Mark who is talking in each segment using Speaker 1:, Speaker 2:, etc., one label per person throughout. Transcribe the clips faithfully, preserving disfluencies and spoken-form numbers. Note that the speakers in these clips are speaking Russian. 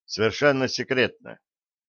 Speaker 1: совершенно секретно,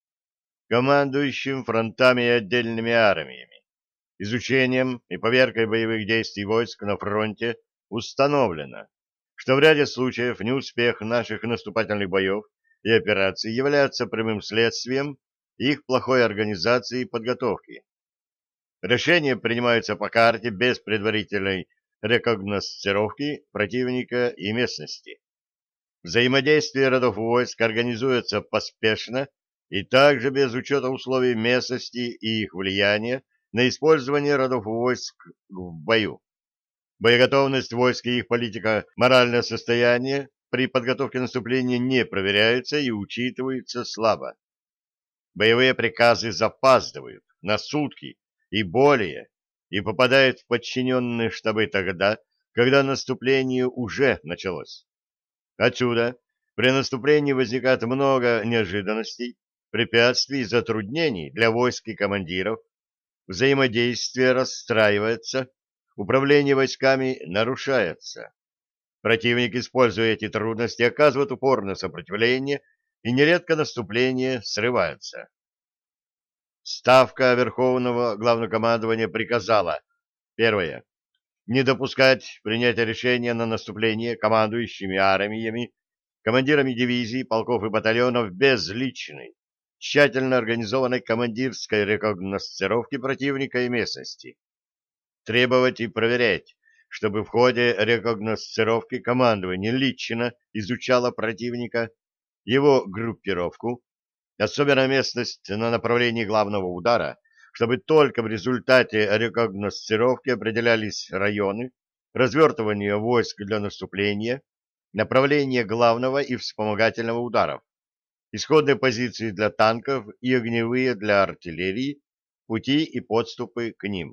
Speaker 1: командующим фронтами и отдельными армиями. Изучением и поверкой боевых действий войск на фронте установлено, что в ряде случаев неуспех наших наступательных боев и операций является прямым следствием их плохой организации и подготовки. Решения принимаются по карте без предварительной рекогносцировки противника и местности. Взаимодействие родов войск организуется поспешно и также без учета условий местности и их влияния на использование родов войск в бою. Боеготовность войск и их политика, моральное состояние при подготовке наступления не проверяются и учитываются слабо. Боевые приказы запаздывают на сутки и более и попадают в подчиненные штабы тогда, когда наступление уже началось. Отсюда при наступлении возникает много неожиданностей, препятствий и затруднений для войск и командиров, взаимодействие расстраивается, управление войсками нарушается. Противник, используя эти трудности, оказывает упорное сопротивление, и нередко наступление срывается. Ставка Верховного Главнокомандования приказала: первое. Не допускать принятия решения на наступление командующими армиями, командирами дивизий, полков и батальонов без личной, тщательно организованной командирской рекогносцировки противника и местности. Требовать и проверять, чтобы в ходе рекогносцировки командование лично изучало противника, его группировку, особенно местность на направлении главного удара, чтобы только в результате рекогносцировки определялись районы, развертывание войск для наступления, направление главного и вспомогательного ударов, исходные позиции для танков и огневые для артиллерии, пути и подступы к ним.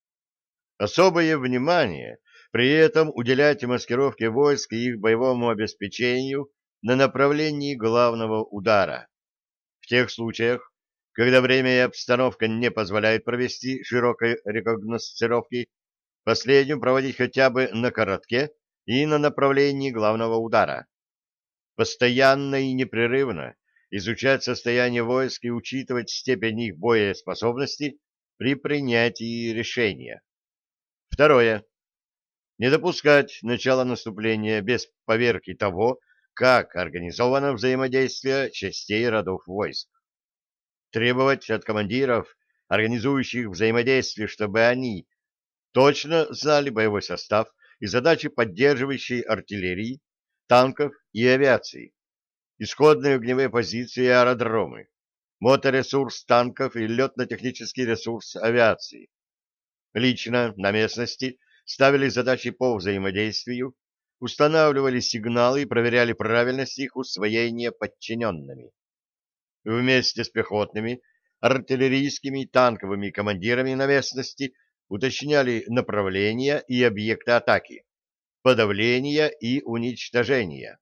Speaker 1: Особое внимание при этом уделять маскировке войск и их боевому обеспечению на направлении главного удара. В тех случаях, когда время и обстановка не позволяют провести широкой рекогносцировки, последнюю проводить хотя бы на коротке и на направлении главного удара. Постоянно и непрерывно изучать состояние войск и учитывать степень их боеспособности при принятии решения. Второе. Не допускать начала наступления без поверки того, как организовано взаимодействие частей родов войск. Требовать от командиров, организующих взаимодействие, чтобы они точно знали боевой состав и задачи поддерживающей артиллерии, танков и авиации, исходные огневые позиции и аэродромы, моторесурс танков и летно-технический ресурс авиации. Лично на местности ставили задачи по взаимодействию, устанавливали сигналы и проверяли правильность их усвоения подчиненными. Вместе с пехотными, артиллерийскими и танковыми командирами на местности уточняли направления и объекты атаки, подавления и уничтожения.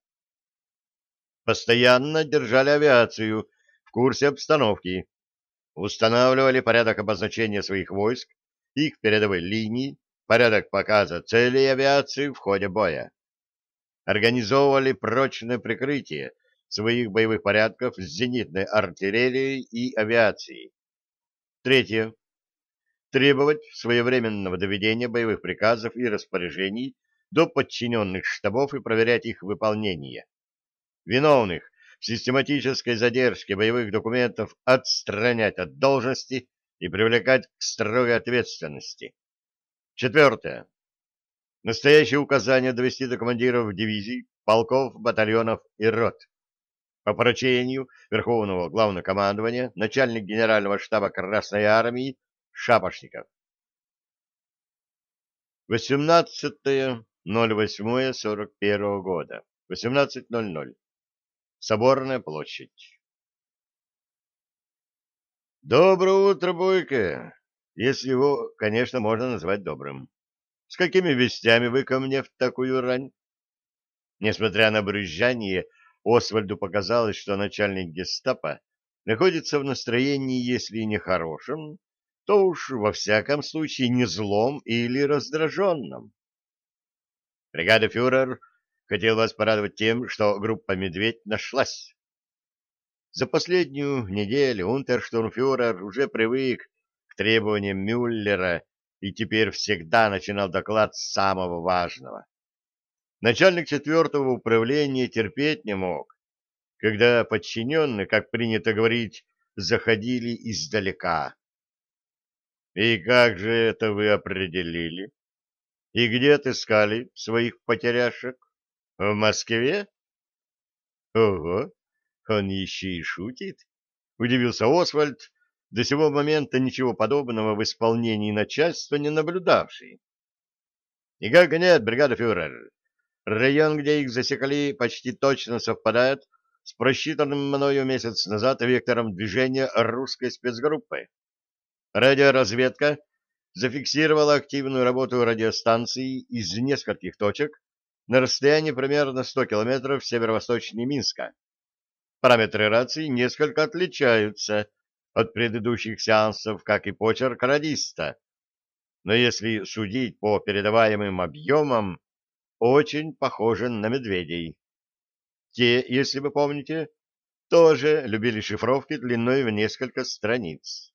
Speaker 1: Постоянно держали авиацию в курсе обстановки, устанавливали порядок обозначения своих войск, их передовой линии, порядок показа целей авиации в ходе боя. Организовывали прочное прикрытие своих боевых порядков с зенитной артиллерией и авиацией. Третье. Требовать своевременного доведения боевых приказов и распоряжений до подчиненных штабов и проверять их выполнение. Виновных в систематической задержке боевых документов отстранять от должности и привлекать к строгой ответственности. Четвертое. Настоящее указание довести до командиров дивизий, полков, батальонов и рот. По поручению Верховного Главнокомандования начальник Генерального штаба Красной Армии Шапошников. восемнадцатое ноль восьмое сорок первого года. восемнадцать ноль ноль. Соборная площадь. Доброе утро, Бойко, если его, конечно, можно назвать добрым. С какими вестями вы ко мне в такую рань? Несмотря на брюзжание, Освальду показалось, что начальник гестапо находится в настроении, если не хорошем, то уж во всяком случае не злом или раздраженном. Бригада фюрер хотел вас порадовать тем, что группа «Медведь» нашлась. За последнюю неделю унтерштурмфюрер уже привык к требованиям Мюллера и теперь всегда начинал доклад с самого важного. Начальник четвертого управления терпеть не мог, когда подчиненные, как принято говорить, заходили издалека. И как же это вы определили? И где отыскали своих потеряшек? В Москве? Ого, он еще и шутит. Удивился Освальд, до сего момента ничего подобного в исполнении начальства не наблюдавший. Никак нет, бригада фюрер. Район, где их засекли, почти точно совпадает с просчитанным мною месяц назад вектором движения русской спецгруппы. Радиоразведка зафиксировала активную работу радиостанций из нескольких точек на расстоянии примерно сто километров северо-восточнее Минска. Параметры рации несколько отличаются от предыдущих сеансов, как и почерк радиста, но если судить по передаваемым объемам, очень похожи на медведей. Те, если вы помните, тоже любили шифровки длиной в несколько страниц.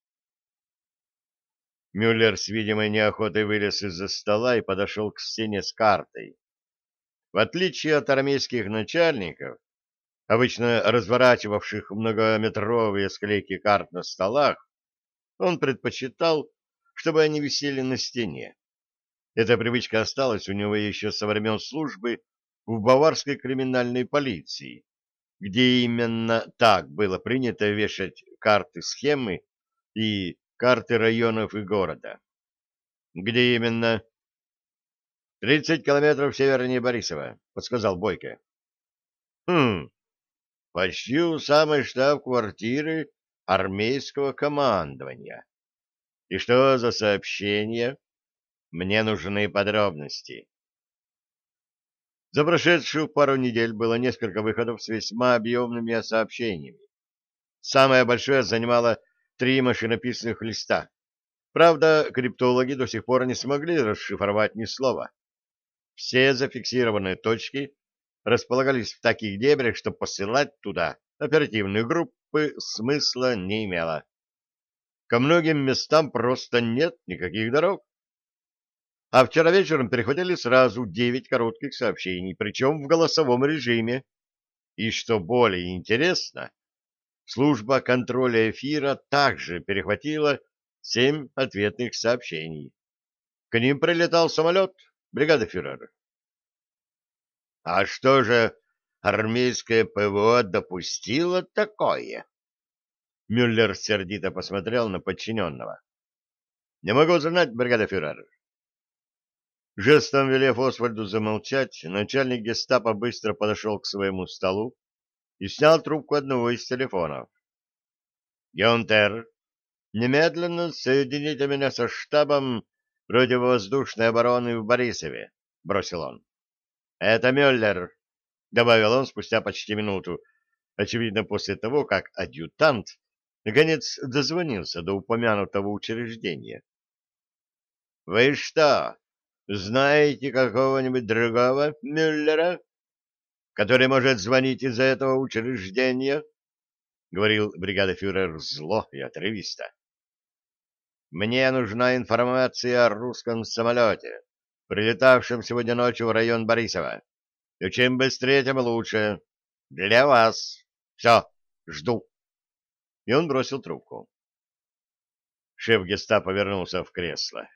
Speaker 1: Мюллер с видимой неохотой вылез из-за стола и подошел к стене с картой. В отличие от армейских начальников, обычно разворачивавших многометровые склейки карт на столах, он предпочитал, чтобы они висели на стене. Эта привычка осталась у него еще со времен службы в баварской криминальной полиции, где именно так было принято вешать карты-схемы и карты районов и города. Где именно? «Тридцать километров севернее Борисова», — подсказал Бойко. «Хм, почти у самой штаб-квартиры армейского командования. И что за сообщение? Мне нужны подробности». За прошедшую пару недель было несколько выходов с весьма объемными сообщениями. Самое большое занимало три машинописных листа. Правда, криптологи до сих пор не смогли расшифровать ни слова. Все зафиксированные точки располагались в таких дебрях, что посылать туда оперативные группы смысла не имело. Ко многим местам просто нет никаких дорог. А вчера вечером перехватили сразу девять коротких сообщений, причем в голосовом режиме. И что более интересно, служба контроля эфира также перехватила семь ответных сообщений. К ним прилетал самолет, бригада фюрера. А что же армейское ПВО допустило такое? Мюллер сердито посмотрел на подчиненного. Не могу знать, бригада фюрера. Жестом велев Освальду замолчать, начальник гестапо быстро подошел к своему столу и снял трубку одного из телефонов. «Гюнтер, немедленно соедините меня со штабом противовоздушной обороны в Борисове», — бросил он. «Это Мюллер», — добавил он спустя почти минуту, очевидно после того, как адъютант наконец дозвонился до упомянутого учреждения. «Вы что, знаете какого-нибудь другого Мюллера, который может звонить из этого учреждения?» — говорил бригадофюрер зло и отрывисто. «Мне нужна информация о русском самолете, прилетавшем сегодня ночью в район Борисова. И чем быстрее, тем лучше. Для вас. Все, жду». И он бросил трубку. Шеф гестапо повернулся в кресло.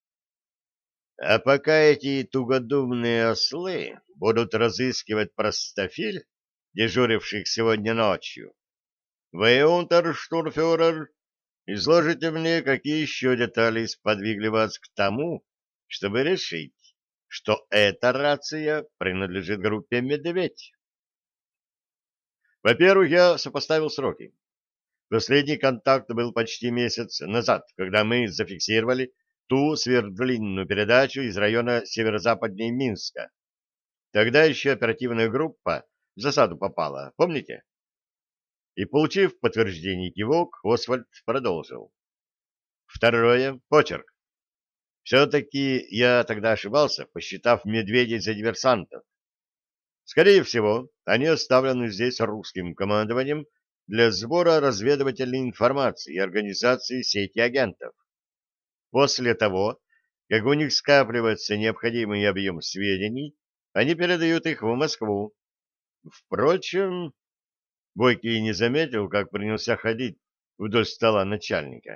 Speaker 1: «А пока эти тугодумные ослы будут разыскивать простофиль, дежуривших сегодня ночью, вы, унтерштурмфюрер, изложите мне, какие еще детали сподвигли вас к тому, чтобы решить, что эта рация принадлежит группе «Медведь». Во-первых, я сопоставил сроки. Последний контакт был почти месяц назад, когда мы зафиксировали ту сверхдлинную передачу из района северо-западнее Минска. Тогда еще оперативная группа в засаду попала, помните? И, получив подтверждение кивок, Освальд продолжил. Второе — почерк. Все-таки я тогда ошибался, посчитав медведей за диверсантов. Скорее всего, они оставлены здесь русским командованием для сбора разведывательной информации и организации сети агентов. После того, как у них скапливается необходимый объем сведений, они передают их в Москву. Впрочем, Бойкий не заметил, как принялся ходить вдоль стола начальника.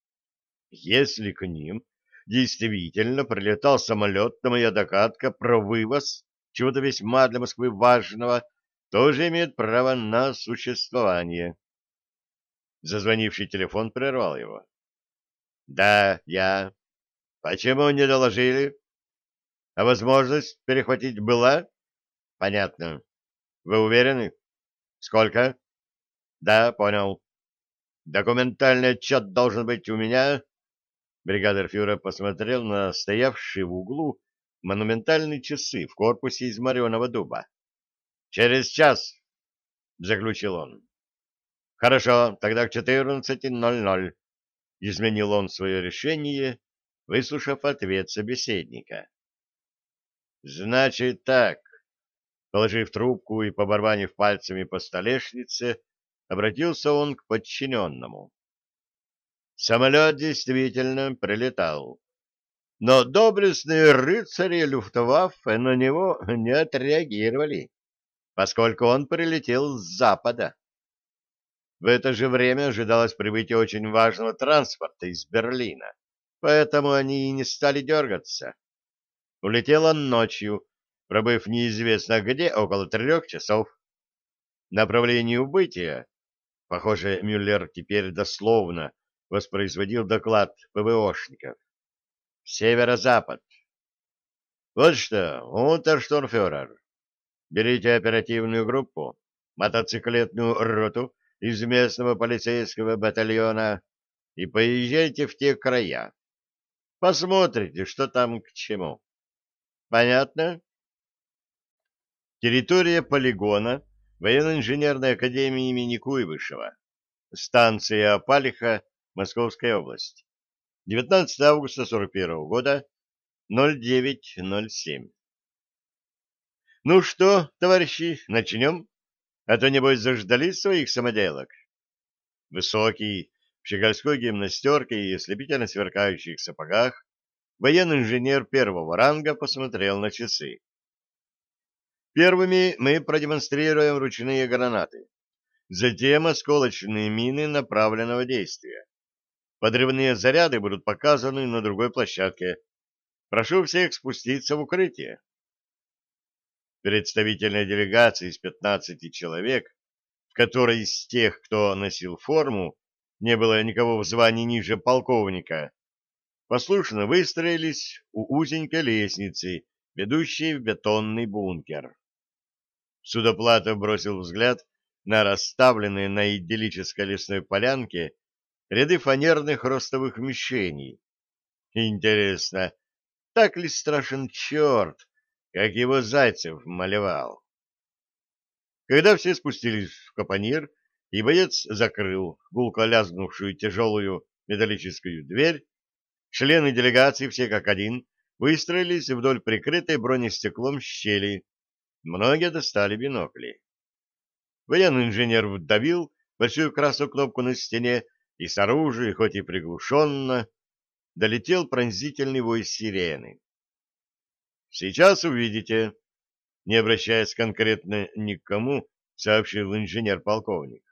Speaker 1: Если к ним действительно прилетал самолет, то моя догадка про вывоз чего-то весьма для Москвы важного тоже имеет право на существование. Зазвонивший телефон прервал его. — Да, я. Почему не доложили? А возможность перехватить была? — Понятно. Вы уверены? — Сколько? — Да, понял. — Документальный отчет должен быть у меня. Бригадир фюрер посмотрел на стоявшие в углу монументальные часы в корпусе из мореного дуба. — Через час, — заключил он. — Хорошо, тогда к четырнадцати ноль-ноль. Изменил он свое решение, выслушав ответ собеседника. — Значит так. Положив трубку и побарабанив пальцами по столешнице, обратился он к подчиненному. Самолет действительно прилетал, но доблестные рыцари Люфтваффе на него не отреагировали, поскольку он прилетел с запада. В это же время ожидалось прибытие очень важного транспорта из Берлина, поэтому они и не стали дергаться. Улетел он ночью, пробыв неизвестно где около трех часов. Направление убытия, похоже, Мюллер теперь дословно воспроизводил доклад ПВОшников. Северо-запад. Вот что, унтерштурмфюрер, берите оперативную группу, мотоциклетную роту из местного полицейского батальона и поезжайте в те края. Посмотрите, что там к чему. Понятно? Территория полигона военно-инженерной академии имени Куйбышева. Станция Апалиха, Московская область. девятнадцатого августа сорок первого года, ноль девять ноль семь. Ну что, товарищи, начнем? А то, небось, заждались своих самоделок. Высокий, в щегольской гимнастерке и ослепительно сверкающих сапогах, военный инженер первого ранга посмотрел на часы. Первыми мы продемонстрируем ручные гранаты, затем осколочные мины направленного действия. Подрывные заряды будут показаны на другой площадке. Прошу всех спуститься в укрытие. Представительная делегация из пятнадцати человек, в которой из тех, кто носил форму, не было никого в звании ниже полковника, послушно выстроились у узенькой лестницы, ведущей в бетонный бункер. Судоплатов бросил взгляд на расставленные на идиллической лесной полянке ряды фанерных ростовых мишеней. Интересно, так ли страшен черт, как его Зайцев малевал? Когда все спустились в капонир, и боец закрыл гулко лязгнувшую тяжелую металлическую дверь, члены делегации все как один выстроились вдоль прикрытой бронестеклом щели. Многие достали бинокли. Военный инженер вдавил большую красную кнопку на стене, и с оружия, хоть и приглушенно, долетел пронзительный вой сирены. «Сейчас увидите», — не обращаясь конкретно ни к кому, сообщил инженер-полковник.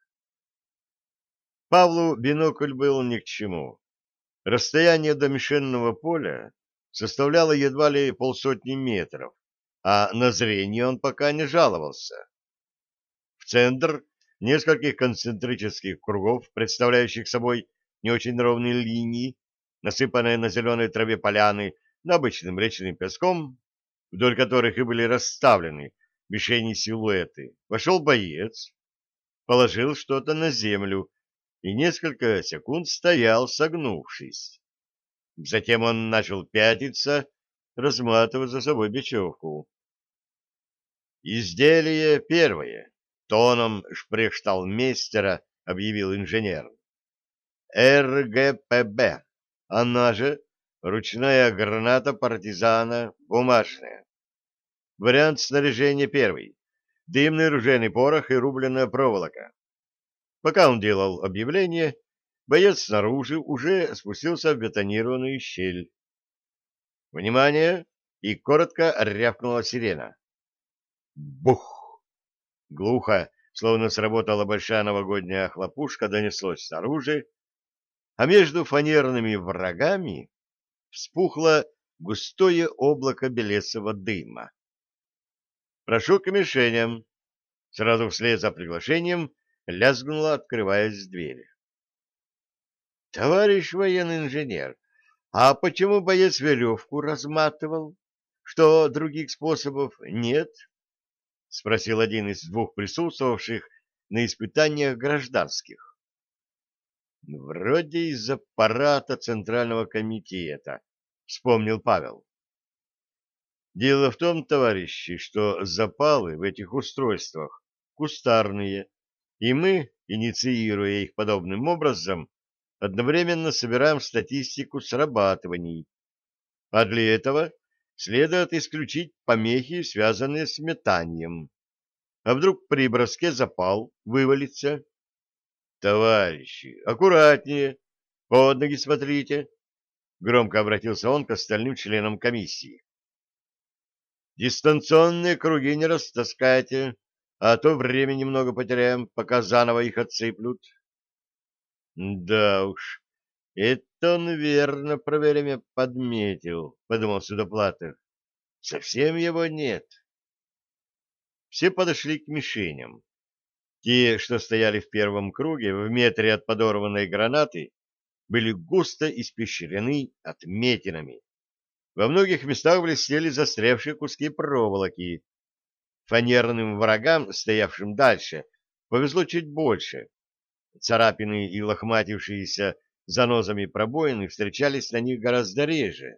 Speaker 1: Павлу бинокль был ни к чему. Расстояние до мишенного поля составляло едва ли полсотни метров, а на зрение он пока не жаловался. В центр нескольких концентрических кругов, представляющих собой не очень ровные линии, насыпанные на зеленой траве поляны обычным речным песком, вдоль которых и были расставлены мишени-силуэты, вошел боец, положил что-то на землю и несколько секунд стоял, согнувшись. Затем он начал пятиться, разматывая за собой бечевку. «Изделие первое», — тоном шпрехшталмейстера объявил инженер. «эр гэ пэ бэ, она же ручная граната партизана, бумажная. Вариант снаряжения первый. Дымный ружейный порох и рубленная проволока. Пока он делал объявление, боец снаружи уже спустился в бетонированную щель. «Внимание!» — и коротко рявкнула сирена. Бух! Глухо, словно сработала большая новогодняя хлопушка, донеслось снаружи, а между фанерными врагами вспухло густое облако белесого дыма. «Прошу к мишеням!» Сразу вслед за приглашением лязгнула, открываясь дверь. «Товарищ военный инженер, а почему боец веревку разматывал? Что, других способов нет?» — спросил один из двух присутствовавших на испытаниях гражданских. «Вроде из аппарата Центрального комитета», — вспомнил Павел. «Дело в том, товарищи, что запалы в этих устройствах кустарные, и мы, инициируя их подобным образом, одновременно собираем статистику срабатываний, а для этого следует исключить помехи, связанные с метанием. А вдруг при броске запал вывалится? Товарищи, аккуратнее, под ноги смотрите, громко обратился он к остальным членам комиссии. Дистанционные круги не растаскайте, а то времени много потеряем, пока заново их отсыплют. Да уж, это он верно про время подметил, подумал Судоплатов. Совсем его нет. Все подошли к мишеням. Те, что стояли в первом круге, в метре от подорванной гранаты, были густо испещрены отметинами. Во многих местах блестели застрявшие куски проволоки. Фанерным врагам, стоявшим дальше, повезло чуть больше. Царапины и лохматившиеся занозами пробоины встречались на них гораздо реже.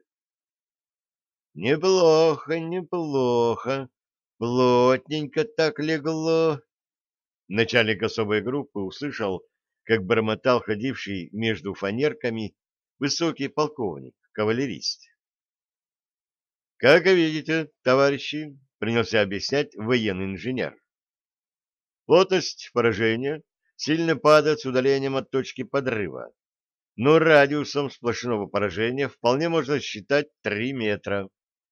Speaker 1: «Неплохо, неплохо, плотненько так легло». Начальник особой группы услышал, как бормотал ходивший между фанерками высокий полковник-кавалерист. «Как видите, товарищи», — принялся объяснять военный инженер, «плотность поражения сильно падает с удалением от точки подрыва, но радиусом сплошного поражения вполне можно считать три метра.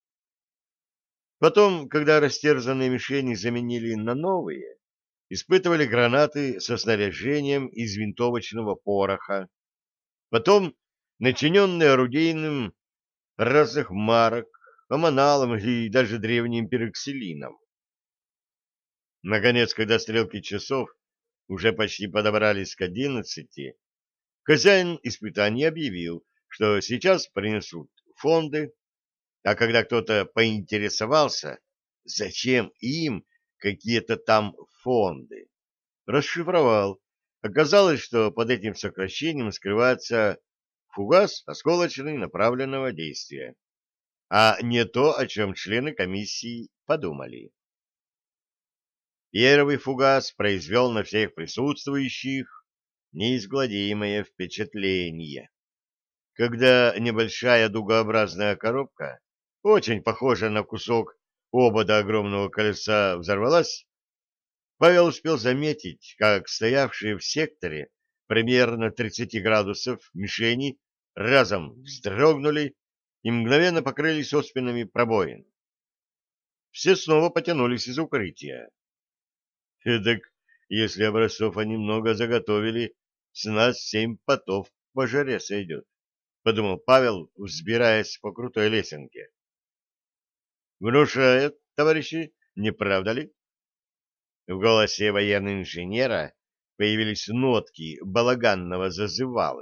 Speaker 1: Потом, когда растерзанные мишени заменили на новые, испытывали гранаты со снаряжением из винтовочного пороха, потом начиненные орудийным разных марок, аманалом и даже древним пероксилином. Наконец, когда стрелки часов уже почти подобрались к одиннадцати, хозяин испытаний объявил, что сейчас принесут фонды, а когда кто-то поинтересовался, зачем им какие-то там фонды, расшифровал. Оказалось, что под этим сокращением скрывается фугас осколочный направленного действия, а не то, о чем члены комиссии подумали. Первый фугас произвел на всех присутствующих неизгладимое впечатление. Когда небольшая дугообразная коробка, очень похожая на кусок обода огромного колеса, взорвалась, Павел успел заметить, как стоявшие в секторе примерно тридцати градусов мишени разом вздрогнули и мгновенно покрылись оспинами пробоин. Все снова потянулись из укрытия. Эдак, если образцов они много заготовили, с нас семь потов по жаре сойдет, — подумал Павел, взбираясь по крутой лесенке. — Внушает, товарищи, не правда ли? В голосе военного инженера появились нотки балаганного зазывалы.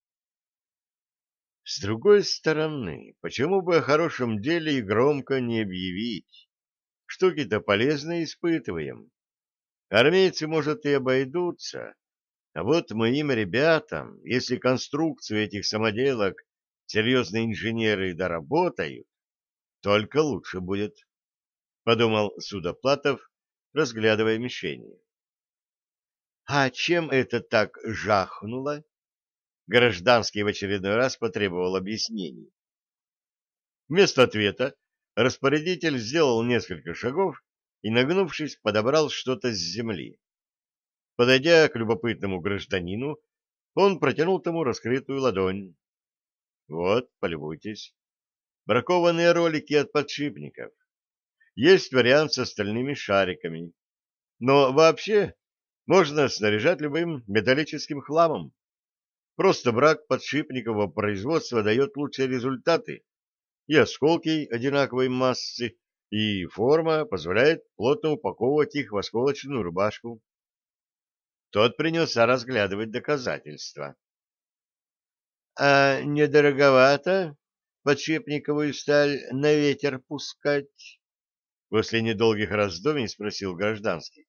Speaker 1: С другой стороны, почему бы о хорошем деле и громко не объявить? Штуки-то полезные испытываем. Армейцы, может, и обойдутся, а вот моим ребятам, если конструкцию этих самоделок серьезные инженеры доработают, только лучше будет, — подумал Судоплатов, разглядывая мишени. — А чем это так жахнуло? Гражданский в очередной раз потребовал объяснений. Вместо ответа распорядитель сделал несколько шагов и, нагнувшись, подобрал что-то с земли. Подойдя к любопытному гражданину, он протянул тому раскрытую ладонь. Вот, полюбуйтесь. Бракованные ролики от подшипников. Есть вариант с остальными шариками. Но вообще можно снаряжать любым металлическим хламом. Просто брак подшипникового производства дает лучшие результаты. И осколки одинаковой массы, и форма позволяет плотно упаковывать их в осколочную рубашку. Тот принялся разглядывать доказательства. — А недороговато подшипниковую сталь на ветер пускать? — после недолгих раздумий спросил гражданский.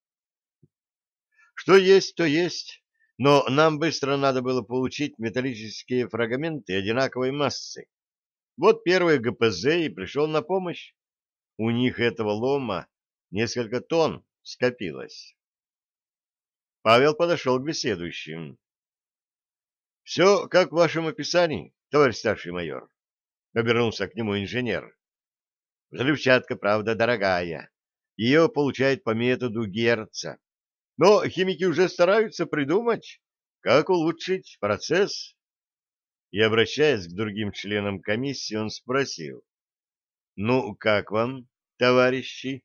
Speaker 1: — Что есть, то есть. Но нам быстро надо было получить металлические фрагменты одинаковой массы. Вот первый гэ пэ зэ и пришел на помощь. У них этого лома несколько тонн скопилось. Павел подошел к беседующим. — Все как в вашем описании, товарищ старший майор, — обернулся к нему инженер. — Взрывчатка, правда, дорогая. Ее получают по методу Герца. Но химики уже стараются придумать, как улучшить процесс. И, обращаясь к другим членам комиссии, он спросил: «Ну, как вам, товарищи?»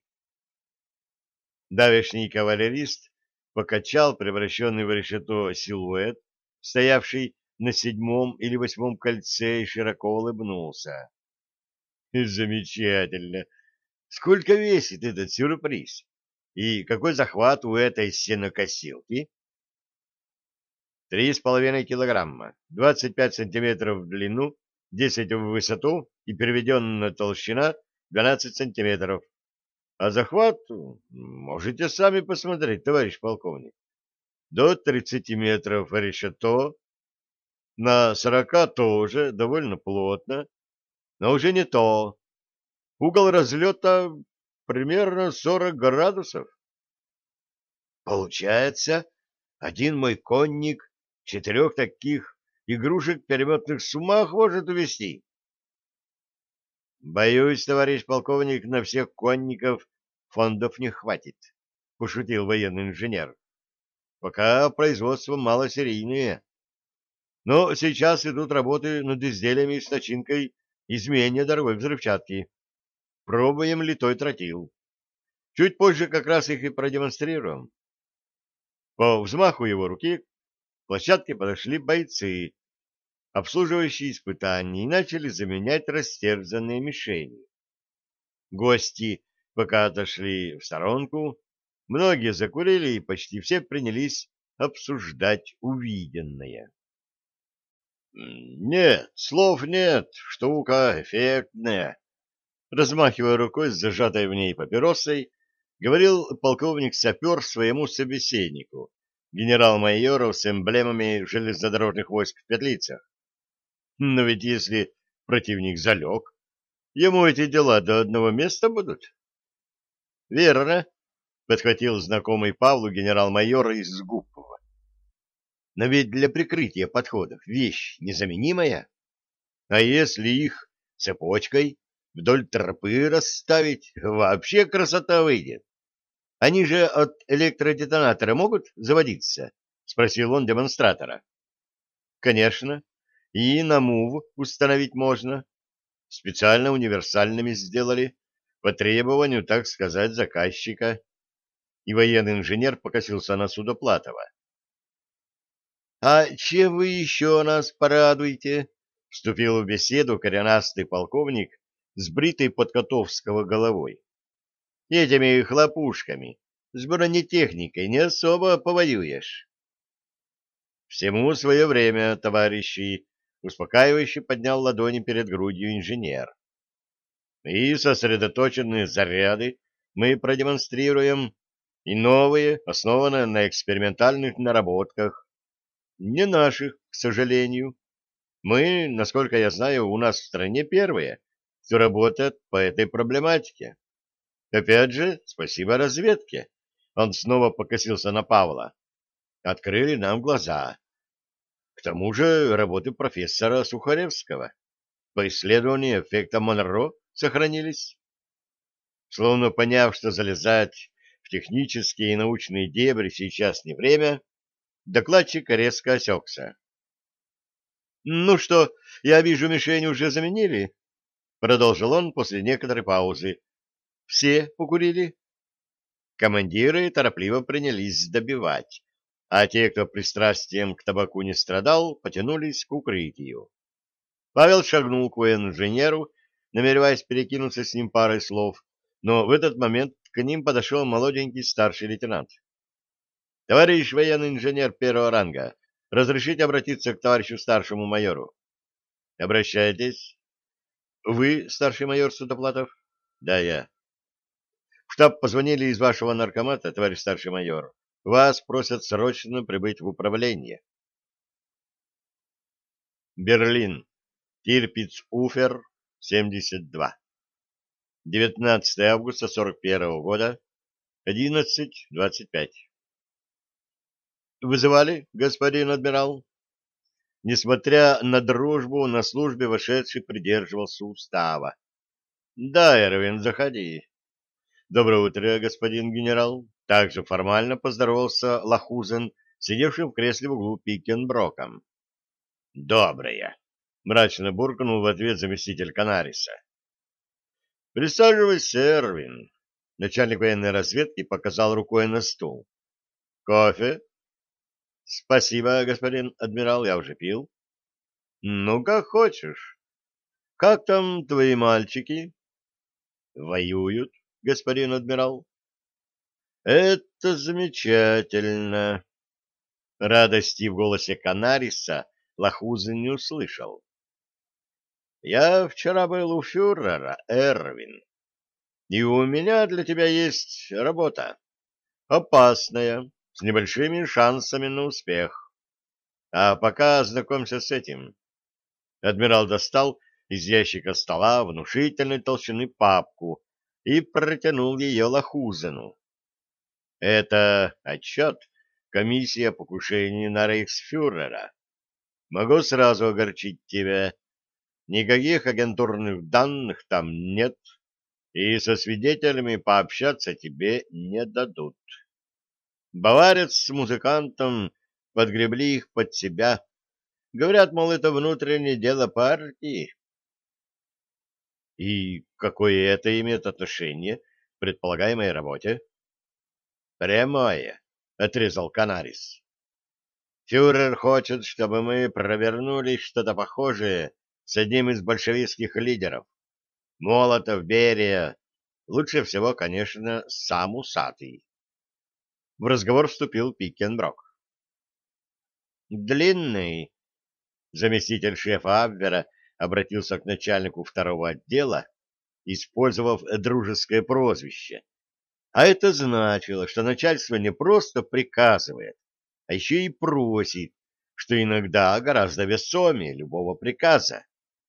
Speaker 1: Давешний кавалерист покачал превращенный в решето силуэт, стоявший на седьмом или восьмом кольце, и широко улыбнулся. «Замечательно! Сколько весит этот сюрприз? И какой захват у этой сенокосилки?» «Три с половиной килограмма, двадцать пять сантиметров в длину, десять в высоту и переведенная толщина двенадцать сантиметров. А захват можете сами посмотреть, товарищ полковник. До тридцати метров решето, на сорока тоже довольно плотно, но уже не то. Угол разлета примерно сорок градусов. Получается, один мой конник четырех таких игрушек переметных с ума может увести. Боюсь, товарищ полковник, на всех конников фондов не хватит, пошутил военный инженер. Пока производство малосерийное. Но сейчас идут работы над изделиями с начинкой из менее дорогой взрывчатки. Пробуем литой тротил. Чуть позже как раз их и продемонстрируем. По взмаху его руки к площадке подошли бойцы, обслуживающие испытания, и начали заменять растерзанные мишени. Гости пока отошли в сторонку, многие закурили, и почти все принялись обсуждать увиденное. «Нет, слов нет, штука эффектная», — размахивая рукой с зажатой в ней папиросой, говорил полковник-сапер своему собеседнику, генерал-майору с эмблемами железнодорожных войск в петлицах. «Но ведь если противник залег, ему эти дела до одного места будут?» «Верно», — подхватил знакомый Павлу генерал-майор из Губкова. «Но ведь для прикрытия подходов вещь незаменимая. А если их цепочкой вдоль тропы расставить, вообще красота выйдет. Они же от электродетонатора могут заводиться?» — спросил он демонстратора. «Конечно. И на МУВ установить можно. Специально универсальными сделали, по требованию, так сказать, заказчика». И военный инженер покосился на Судоплатова. «А чем вы еще нас порадуете?» — вступил в беседу коренастый полковник с бритой под Котовского головой. «Этими хлопушками с бронетехникой не особо повоюешь». «Всему свое время, товарищи», — успокаивающе поднял ладони перед грудью инженер. «И сосредоточенные заряды мы продемонстрируем, и новые, основанные на экспериментальных наработках. Не наших, к сожалению. Мы, насколько я знаю, у нас в стране первые, кто работает по этой проблематике. Опять же, спасибо разведке». Он снова покосился на Павла. «Открыли нам глаза. К тому же работы профессора Сухаревского по исследованию эффекта Монро сохранились». Словно поняв, что залезать в технические и научные дебри сейчас не время, докладчик резко осекся. — Ну что, я вижу, мишень уже заменили? — продолжил он после некоторой паузы. — Все покурили? Командиры торопливо принялись добивать, а те, кто пристрастием к табаку не страдал, потянулись к укрытию. Павел шагнул к военно-инженеру, намереваясь перекинуться с ним парой слов, но в этот момент к ним подошел молоденький старший лейтенант. — Товарищ военный инженер первого ранга, разрешите обратиться к товарищу старшему майору? — Обращайтесь. — Вы старший майор Судоплатов? — Да, я. — В штаб позвонили из вашего наркомата, товарищ старший майор. Вас просят срочно прибыть в управление. Берлин. Тирпиц-Уфер, семьдесят два. девятнадцатое августа сорок первого года, одиннадцать двадцать пять. Вызывали, господин адмирал? Несмотря на дружбу, на службе вошедший придерживался устава. Да, Эрвин, заходи. Доброе утро, господин генерал. Также формально поздоровался Лахузен, сидевший в кресле в углу Пикенброком. Доброе, мрачно буркнул в ответ заместитель Канариса. Присаживайся, Эрвин. Начальник военной разведки показал рукой на стул. Кофе? Спасибо, господин адмирал, я уже пил. Ну, как хочешь. Как там твои мальчики? Воюют, господин адмирал. Это замечательно. Радости в голосе Канариса Лахузен не услышал. Я вчера был у фюрера, Эрвин, и у меня для тебя есть работа. Опасная, с небольшими шансами на успех. А пока ознакомься с этим. Адмирал достал из ящика стола внушительной толщины папку и протянул ее Лахузену. Это отчет комиссии о покушении на рейхсфюрера. Могу сразу огорчить тебя. Никаких агентурных данных там нет, и со свидетелями пообщаться тебе не дадут. Баварец с музыкантом подгребли их под себя. Говорят, мол, это внутреннее дело партии. И какое это имеет отношение к предполагаемой работе? Прямое, отрезал Канарис. Фюрер хочет, чтобы мы провернули что-то похожее с одним из большевистских лидеров. Молотов, Берия, лучше всего, конечно, сам усатый. В разговор вступил Пикенброк. Длинный, заместитель шефа Абвера, обратился к начальнику второго отдела, использовав дружеское прозвище. А это значило, что начальство не просто приказывает, а еще и просит, что иногда гораздо весомее любого приказа.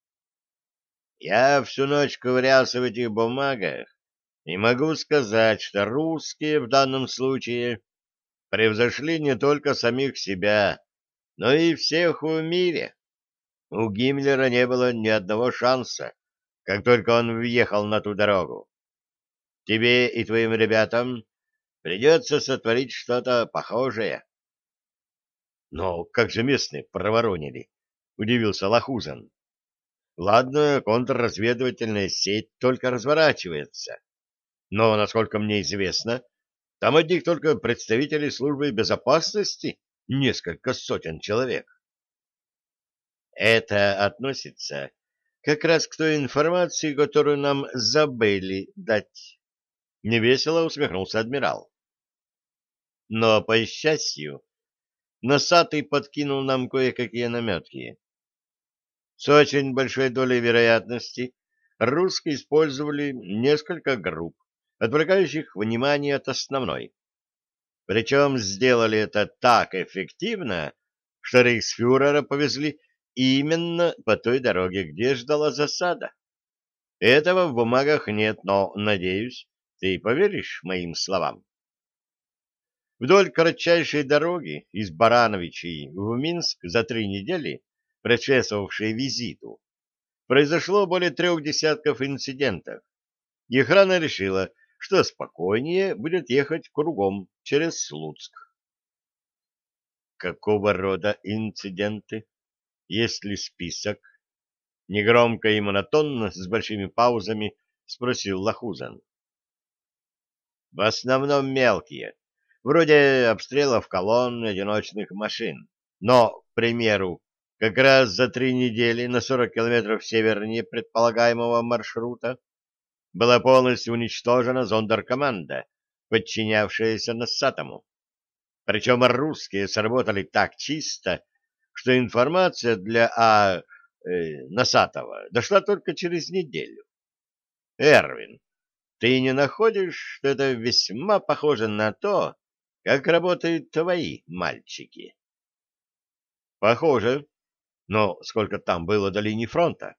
Speaker 1: Я всю ночь ковырялся в этих бумагах и могу сказать, что русские в данном случае превзошли не только самих себя, но и всех в мире. У Гиммлера не было ни одного шанса, как только он въехал на ту дорогу. Тебе и твоим ребятам придется сотворить что-то похожее. — Но как же местные проворонили? — удивился Лахузен. — Ладно, контрразведывательная сеть только разворачивается. Но, насколько мне известно, там одних только представителей службы безопасности несколько сотен человек. Это относится как раз к той информации, которую нам забыли дать. Невесело усмехнулся адмирал. Но, по счастью, носатый подкинул нам кое-какие наметки. С очень большой долей вероятности русские использовали несколько групп, отвлекающих внимание от основной. Причем сделали это так эффективно, что рейхсфюрера повезли именно по той дороге, где ждала засада. Этого в бумагах нет, но, надеюсь, ты поверишь моим словам. Вдоль кратчайшей дороги из Барановичей в Минск за три недели, предшествовавшей визиту, произошло более трех десятков инцидентов. И охрана решила, что спокойнее будет ехать кругом через Слуцк. Какого рода инциденты? Есть ли список? Негромко и монотонно, с большими паузами, спросил Лохузан. В основном мелкие, вроде обстрелов колонн одиночных машин. Но, к примеру, как раз за три недели на сорок километров севернее предполагаемого маршрута была полностью уничтожена зондеркоманда, подчинявшаяся Нассатому. Причем русские сработали так чисто, что информация для А. Э, Носатого дошла только через неделю. Эрвин, ты не находишь, что это весьма похоже на то, как работают твои мальчики? Похоже. Но сколько там было до линии фронта?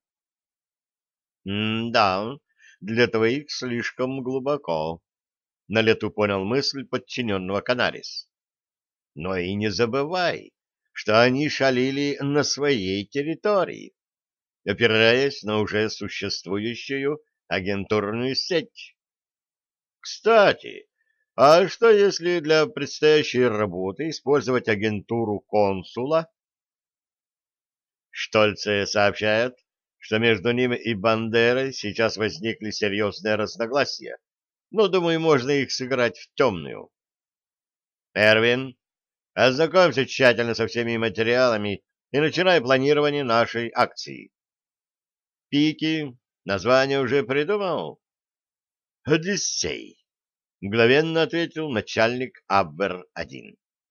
Speaker 1: М-да, для твоих слишком глубоко. На лету понял мысль подчиненного Канарис. Но и не забывай, что они шалили на своей территории, опираясь на уже существующую агентурную сеть. Кстати, а что если для предстоящей работы использовать агентуру консула? Штольце сообщает, что между ним и Бандерой сейчас возникли серьезные разногласия, но, думаю, можно их сыграть в темную. Эрвин, ознакомься тщательно со всеми материалами и начинай планирование нашей акции. Пики, название уже придумал? Одиссей, мгновенно ответил начальник Абвер один.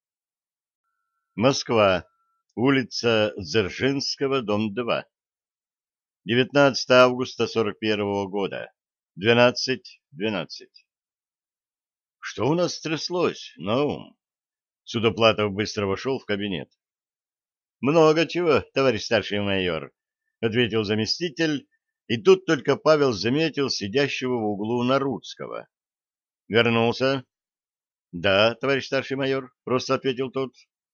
Speaker 1: Москва. Улица Дзержинского, дом два. девятнадцатое августа сорок первого года. двенадцать двенадцать. Что у нас стряслось, Наум? Судоплатов быстро вошел в кабинет. Много чего, товарищ старший майор, ответил заместитель, и тут только Павел заметил сидящего в углу Наруцкого. Вернулся? Да, товарищ старший майор, просто ответил тот.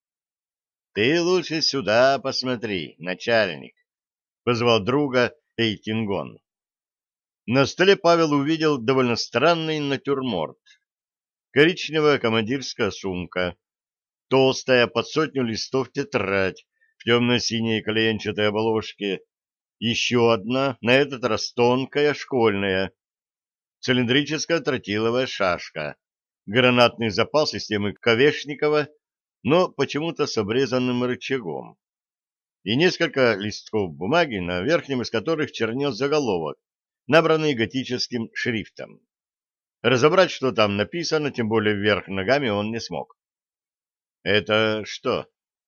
Speaker 1: Ты лучше сюда посмотри, начальник, позвал друга Эйтингон. На столе Павел увидел довольно странный натюрморт. Коричневая командирская сумка, толстая под сотню листов тетрадь в темно-синей клеенчатой обложке, еще одна, на этот раз тонкая, школьная, цилиндрическая тротиловая шашка, гранатный запал системы Ковешникова, но почему-то с обрезанным рычагом, и несколько листков бумаги, на верхнем из которых чернел заголовок, набранный готическим шрифтом. Разобрать, что там написано, тем более вверх ногами, он не смог. Это что?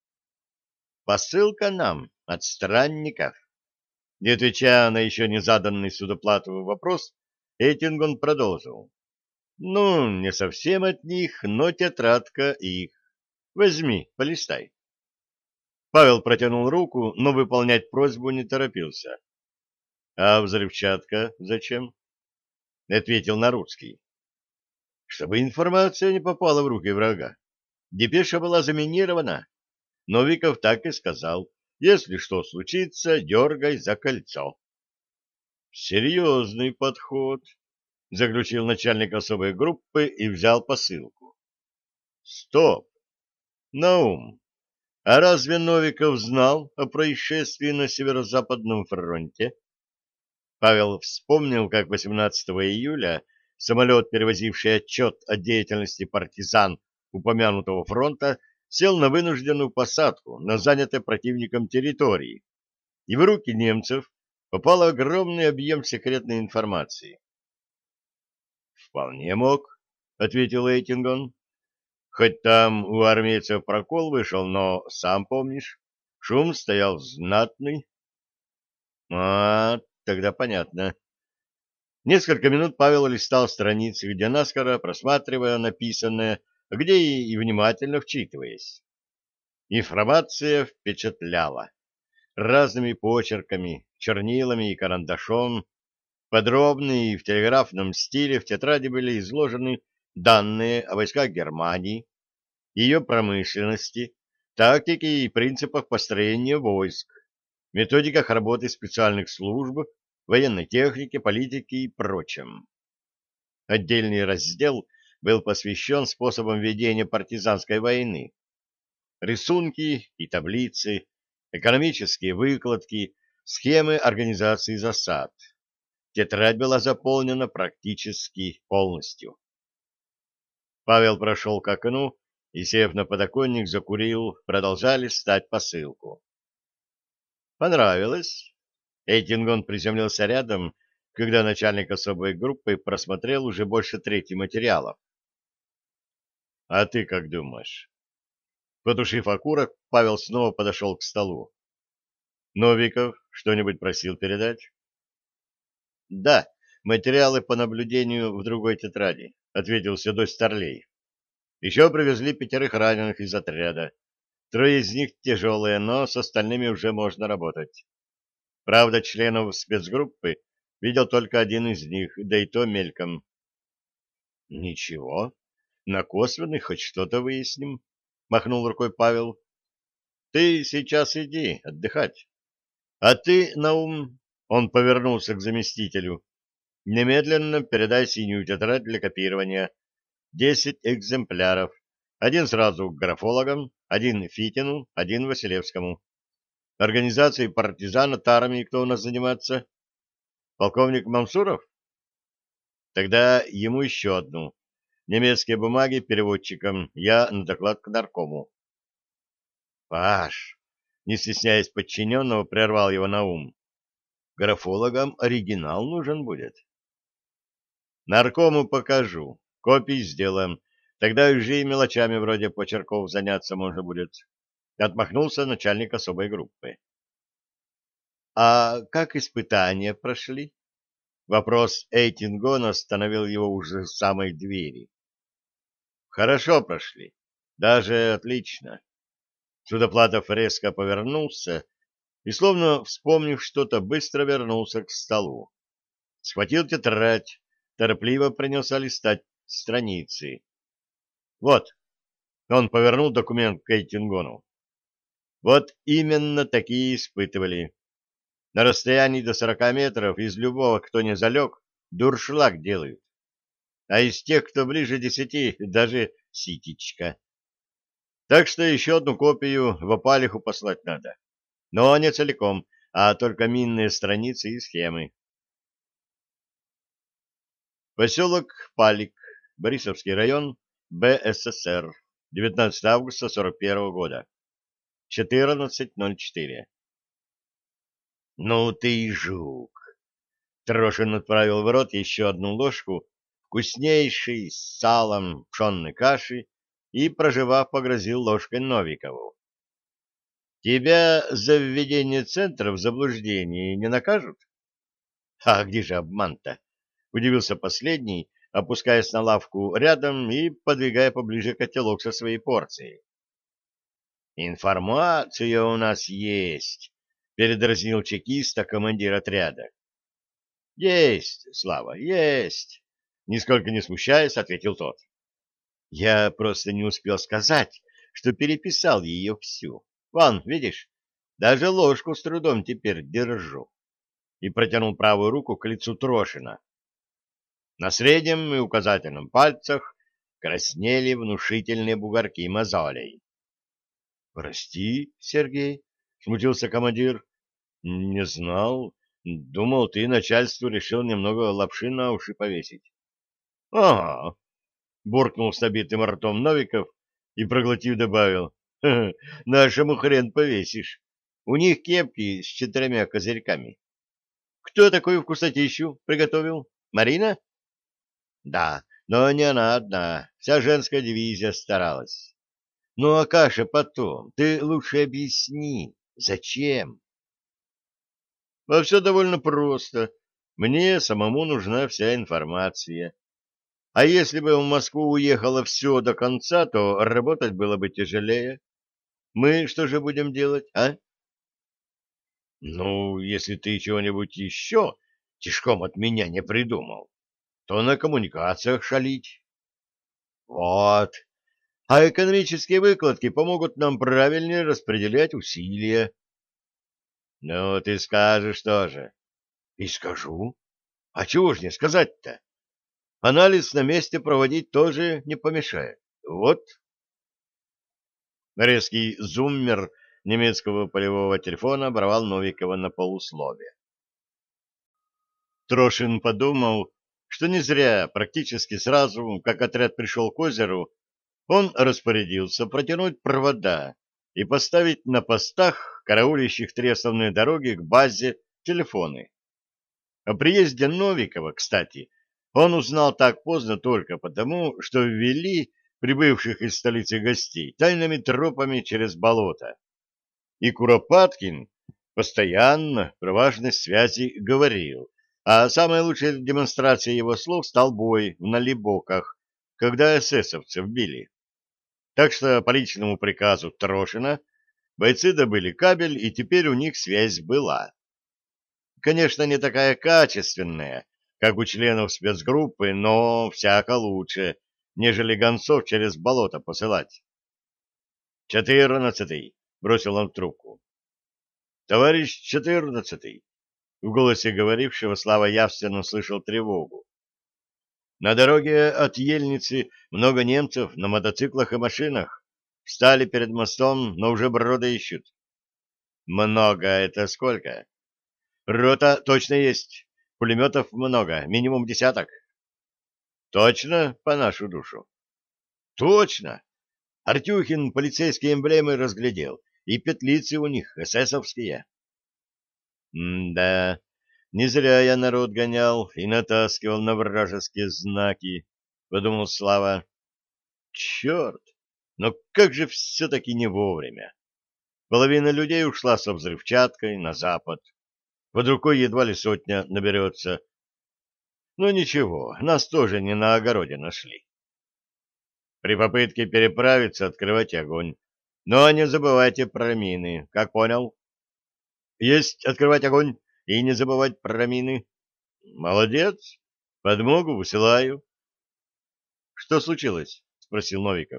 Speaker 1: Посылка нам от странников. Не отвечая на еще не заданный Судоплатову вопрос, Эйтингон продолжил. Ну, не совсем от них, но тетрадка их. Возьми, полистай. Павел протянул руку, но выполнять просьбу не торопился. — А взрывчатка зачем? — ответил Наруцкий. — Чтобы информация не попала в руки врага. Депеша была заминирована. Новиков так и сказал. Если что случится, дергай за кольцо. — Серьезный подход, — заключил начальник особой группы и взял посылку. — Стоп! Наум, а разве Новиков знал о происшествии на Северо-Западном фронте? Павел вспомнил, как восемнадцатого июля самолет, перевозивший отчет о деятельности партизан упомянутого фронта, сел на вынужденную посадку на занятой противником территории, и в руки немцев попал огромный объем секретной информации. «Вполне мог», — ответил Эйтингон. «Хоть там у армейцев прокол вышел, но, сам помнишь, шум стоял знатный». «А, тогда понятно». Несколько минут Павел листал страницы, где наскоро просматривая написанное, где и, и внимательно вчитываясь. Информация впечатляла. Разными почерками, чернилами и карандашом, подробно и в телеграфном стиле в тетради были изложены данные о войсках Германии, ее промышленности, тактике и принципах построения войск, методиках работы специальных служб, военной технике, политике и прочем. Отдельный раздел был посвящен способам ведения партизанской войны. Рисунки и таблицы, экономические выкладки, схемы организации засад. Тетрадь была заполнена практически полностью. Павел прошел к окну и, сев на подоконник, закурил, продолжая листать посылку. Понравилось. Эйтингон приземлился рядом, когда начальник особой группы просмотрел уже больше трети материалов. — А ты как думаешь? Потушив окурок, Павел снова подошел к столу. — Новиков что-нибудь просил передать? — Да, материалы по наблюдению в другой тетради, — ответил седой старлей. — Еще привезли пятерых раненых из отряда. Трое из них тяжелые, но с остальными уже можно работать. Правда, членов спецгруппы видел только один из них, да и то мельком. — Ничего, на косвенных хоть что-то выясним, — махнул рукой Павел. — Ты сейчас иди отдыхать. А ты, Наум, — он повернулся к заместителю, — немедленно передай синюю тетрадь для копирования. Десять экземпляров. Один сразу к графологам, один Фитину, один Василевскому. Организацией партизан от армии кто у нас занимается? Полковник Мамсуров? Тогда ему еще одну. Немецкие бумаги переводчикам, я на доклад к наркому. Паш, не стесняясь подчиненного, прервал его Наум. Графологам оригинал нужен будет. Наркому покажу, копии сделаем, тогда уже и мелочами вроде почерков заняться можно будет. Отмахнулся начальник особой группы. А как испытания прошли? Вопрос Эйтингона остановил его уже в самой двери. Хорошо прошли, даже отлично. Судоплатов резко повернулся и, словно вспомнив что-то, быстро вернулся к столу. Схватил тетрадь, торопливо принялся листать страницы. Вот, он повернул документ к Эйтингону. Вот именно такие испытывали. На расстоянии до сорока метров из любого, кто не залег, дуршлаг делают. А из тех, кто ближе десяти, даже ситечка. Так что еще одну копию в опалиху послать надо. Но не целиком, а только минные страницы и схемы. Поселок Палик, Борисовский район, БССР, девятнадцатого августа сорок первого года, четырнадцать ноль четыре. Ну ты и жук! Трошин отправил в рот еще одну ложку вкуснейшей с салом пшенной каши и, прожевав, погрозил ложкой Новикову. Тебя за введение центра в заблуждение не накажут? А где же обман-то? Удивился последний, опускаясь на лавку рядом и подвигая поближе котелок со своей порцией. Информация у нас есть, передразнил чекиста командир отряда. Есть, Слава, есть, нисколько не смущаясь, ответил тот. Я просто не успел сказать, что переписал ее всю. Вон, видишь, даже ложку с трудом теперь держу. И протянул правую руку к лицу Трошина. На среднем и указательном пальцах краснели внушительные бугорки мозолей. — Прости, Сергей, — смутился командир. — Не знал. Думал, ты начальству решил немного лапши на уши повесить. — Ага, — буркнул с набитым ртом Новиков и, проглотив, добавил. — Нашему хрен повесишь. У них кепки с четырьмя козырьками. Кто такую вкусотищу приготовил? Марина? Да, но не она одна. Вся женская дивизия старалась. Ну, а каша потом. Ты лучше объясни, зачем? А все довольно просто. Мне самому нужна вся информация. А если бы в Москву уехало все до конца, то работать было бы тяжелее. Мы что же будем делать, а? Ну, если ты чего-нибудь еще тишком от меня не придумал, то на коммуникациях шалить. Вот. А экономические выкладки помогут нам правильнее распределять усилия. Ну, ты скажешь тоже. И скажу. А чего ж не сказать-то? Анализ на месте проводить тоже не помешает. Вот. Резкий зуммер немецкого полевого телефона оборвал Новикова на полуслове. Трошин подумал, что не зря, практически сразу, как отряд пришел к озеру, он распорядился протянуть провода и поставить на постах, караулящих три основные дороги к базе, телефоны. О приезде Новикова, кстати, он узнал так поздно только потому, что ввели прибывших из столицы гостей тайными тропами через болото. И Куропаткин постоянно про важность связи говорил, а самой лучшей демонстрацией его слов стал бой в Налибоках, когда эсэсовцев били. Так что по личному приказу Трошина бойцы добыли кабель, и теперь у них связь была. Конечно, не такая качественная, как у членов спецгруппы, но всяко лучше, нежели гонцов через болото посылать. «Четырнадцатый», — бросил он в трубку. «Товарищ четырнадцатый», — в голосе говорившего Слава явственно слышал тревогу. «На дороге от Ельницы много немцев на мотоциклах и машинах. Встали перед мостом, но уже брода ищут». «Много — это сколько?» «Рота точно есть. Пулеметов много, минимум десяток». «Точно по нашу душу?» «Точно. Артюхин полицейские эмблемы разглядел, и петлицы у них эсэсовские». «М-да, не зря я народ гонял и натаскивал на вражеские знаки», — подумал Слава. «Черт, но как же все-таки не вовремя. Половина людей ушла со взрывчаткой на запад. Под рукой едва ли сотня наберется. Но ничего, нас тоже не на огороде нашли. При попытке переправиться открывайте огонь. Но не забывайте про мины. Как понял?» «Есть открывать огонь и не забывать про мины». «Молодец. Подмогу высылаю». «Что случилось?» — спросил Новиков.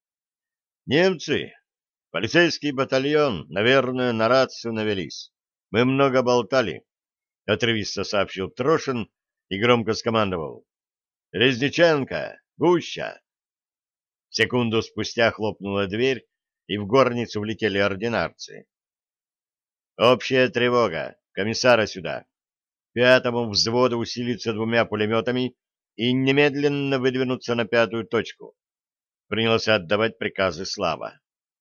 Speaker 1: «Немцы. Полицейский батальон, наверное, на рацию навелись. Мы много болтали», — отрывисто сообщил Трошин и громко скомандовал. «Резниченко! Гуща!» Секунду спустя хлопнула дверь, и в горницу влетели ординарцы. «Общая тревога. Комиссара сюда. Пятому взводу усилиться двумя пулеметами и немедленно выдвинуться на пятую точку». Принялся отдавать приказы Слава.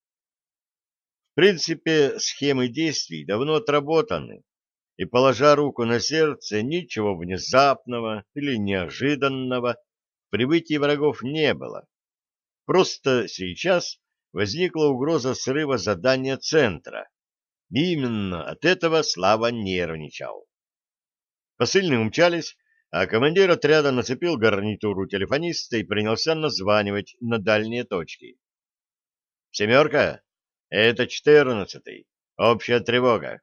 Speaker 1: В принципе, схемы действий давно отработаны, и, положа руку на сердце, ничего внезапного или неожиданного в прибытии врагов не было. Просто сейчас возникла угроза срыва задания центра. И именно от этого Слава нервничал. Посыльные умчались, а командир отряда нацепил гарнитуру телефониста и принялся названивать на дальние точки. «Семерка? Это четырнадцатый. Общая тревога».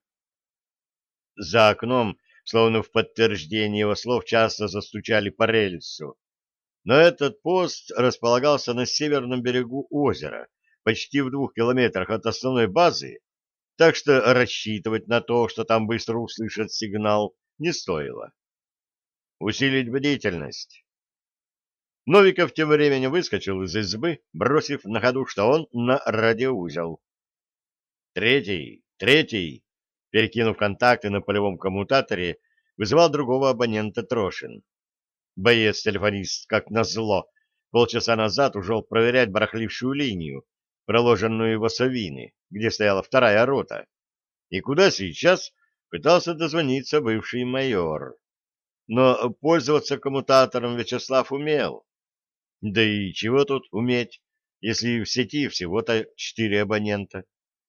Speaker 1: За окном, словно в подтверждение его слов, часто застучали по рельсу. Но этот пост располагался на северном берегу озера, почти в двух километрах от основной базы, так что рассчитывать на то, что там быстро услышат сигнал, не стоило. Усилить бдительность. Новиков тем временем выскочил из избы, бросив на ходу, что он на радиоузел. Третий, третий, перекинув контакты на полевом коммутаторе, вызывал другого абонента Трошин. Боец-телефонист, как назло, полчаса назад ушел проверять барахлившую линию, проложенную в Осовины, где стояла вторая рота, и куда сейчас пытался дозвониться бывший майор. Но пользоваться коммутатором Вячеслав умел. Да и чего тут уметь, если в сети всего-то четыре абонента?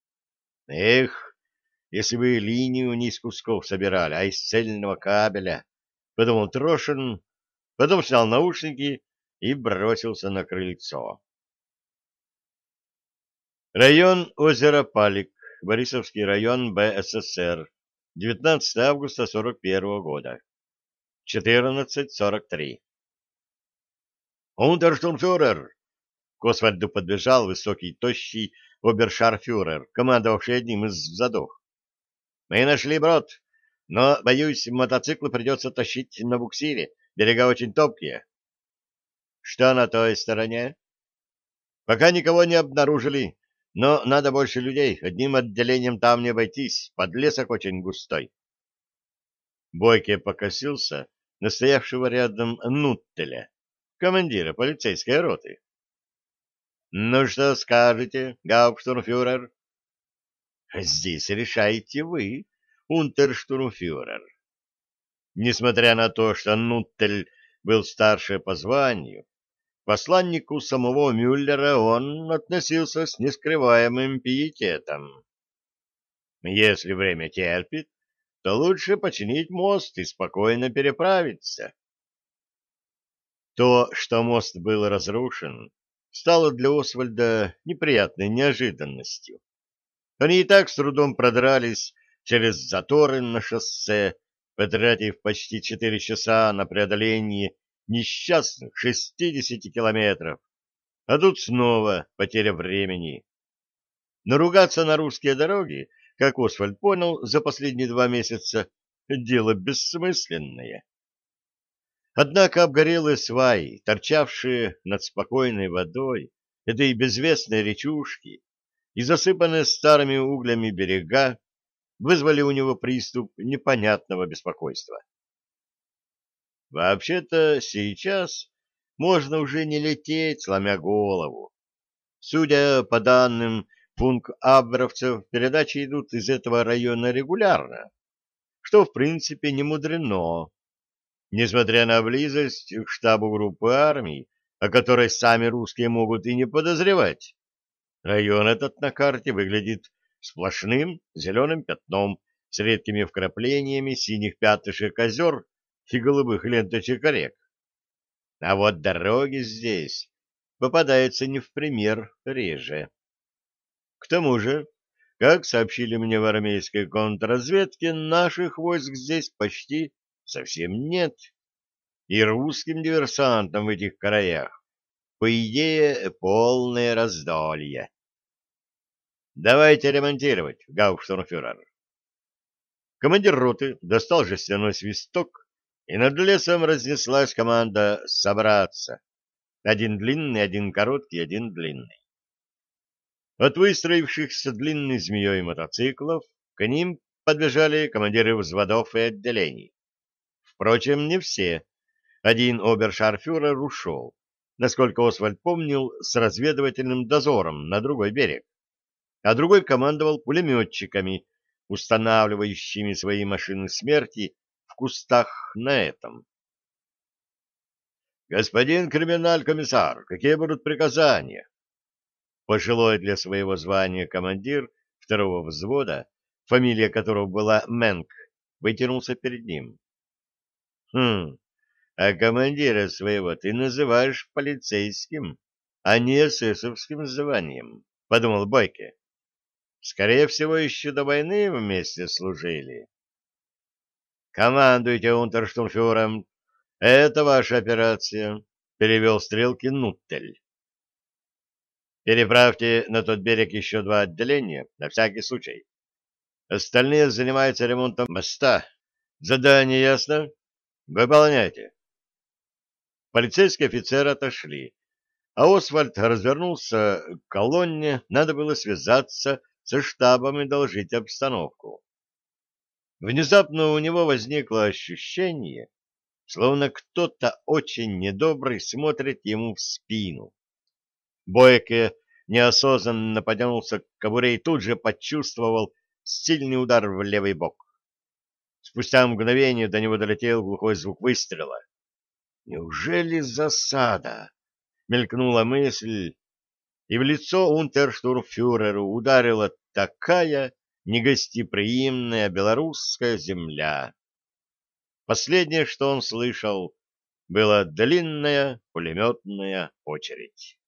Speaker 1: Эх, если бы линию не из кусков собирали, а из цельного кабеля, — подумал Трошин, потом снял наушники и бросился на крыльцо. Район озера Палик, Борисовский район БССР, девятнадцатое августа сорок первого года, четырнадцать сорок три. «Унтерштурмфюрер!» К Освальду подбежал высокий, тощий обершарфюрер, командовавший одним из взводов. «Мы нашли брод, но, боюсь, мотоциклы придется тащить на буксире, берега очень топкие. Что на той стороне? Пока никого не обнаружили, но надо больше людей. Одним отделением там не обойтись. Подлесок очень густой. Бойке покосился на стоявшего рядом Нуттеля, командира полицейской роты. — Ну что скажете, гауптштурмфюрер? — Здесь решаете вы, унтерштурмфюрер. Несмотря на то, что Нуттель был старше по званию, к посланнику самого Мюллера он относился с нескрываемым пиететом. Если время терпит, то лучше починить мост и спокойно переправиться. То, что мост был разрушен, стало для Освальда неприятной неожиданностью. Они и так с трудом продрались через заторы на шоссе, потратив почти четыре часа на преодоление несчастных шестидесяти километров, а тут снова потеря времени. Но ругаться на русские дороги, как Освальд понял за последние два месяца, дело бессмысленное. Однако обгорелые сваи, торчавшие над спокойной водой этой безвестной речушки и засыпанные старыми углями берега, вызвали у него приступ непонятного беспокойства. Вообще-то сейчас можно уже не лететь, сломя голову. Судя по данным пункт-абверовцев, передачи идут из этого района регулярно, что в принципе не мудрено. Несмотря на близость к штабу группы армий, о которой сами русские могут и не подозревать, район этот на карте выглядит сплошным зеленым пятном с редкими вкраплениями синих пятышек озер и голубых ленточек рек. А вот дороги здесь попадаются не в пример реже. К тому же, как сообщили мне в армейской контрразведке, наших войск здесь почти совсем нет. И русским диверсантам в этих краях, по идее, полное раздолье. Давайте ремонтировать, гауптштурмфюрер. Командир роты достал жестяной свисток, и над лесом разнеслась команда «собраться». Один длинный, один короткий, один длинный. От выстроившихся длинной змеей мотоциклов к ним подбежали командиры взводов и отделений. Впрочем, не все. Один обершарфюрер ушел, насколько Освальд помнил, с разведывательным дозором на другой берег, а другой командовал пулеметчиками, устанавливающими свои машины смерти в кустах на этом. «Господин криминаль-комиссар, какие будут приказания?» Пожилой для своего звания командир второго взвода, фамилия которого была Менк, вытянулся перед ним. «Хм, а командира своего ты называешь полицейским, а не эсэсовским званием», — подумал Бойке. «Скорее всего, еще до войны вместе служили». «Командуйте унтерштурмфюрером. Это ваша операция», — перевел стрелки Нуттель. «Переправьте на тот берег еще два отделения, на всякий случай. Остальные занимаются ремонтом моста. Задание ясно? Выполняйте». Полицейские офицеры отошли, а Освальд развернулся к колонне, надо было связаться со штабом и доложить обстановку. Внезапно у него возникло ощущение, словно кто-то очень недобрый смотрит ему в спину. Бойко неосознанно потянулся к кобуре и тут же почувствовал сильный удар в левый бок. Спустя мгновение до него долетел глухой звук выстрела. «Неужели засада?» — мелькнула мысль, и в лицо унтерштурмфюреру ударила такая негостеприимная белорусская земля. Последнее, что он слышал, была длинная пулеметная очередь.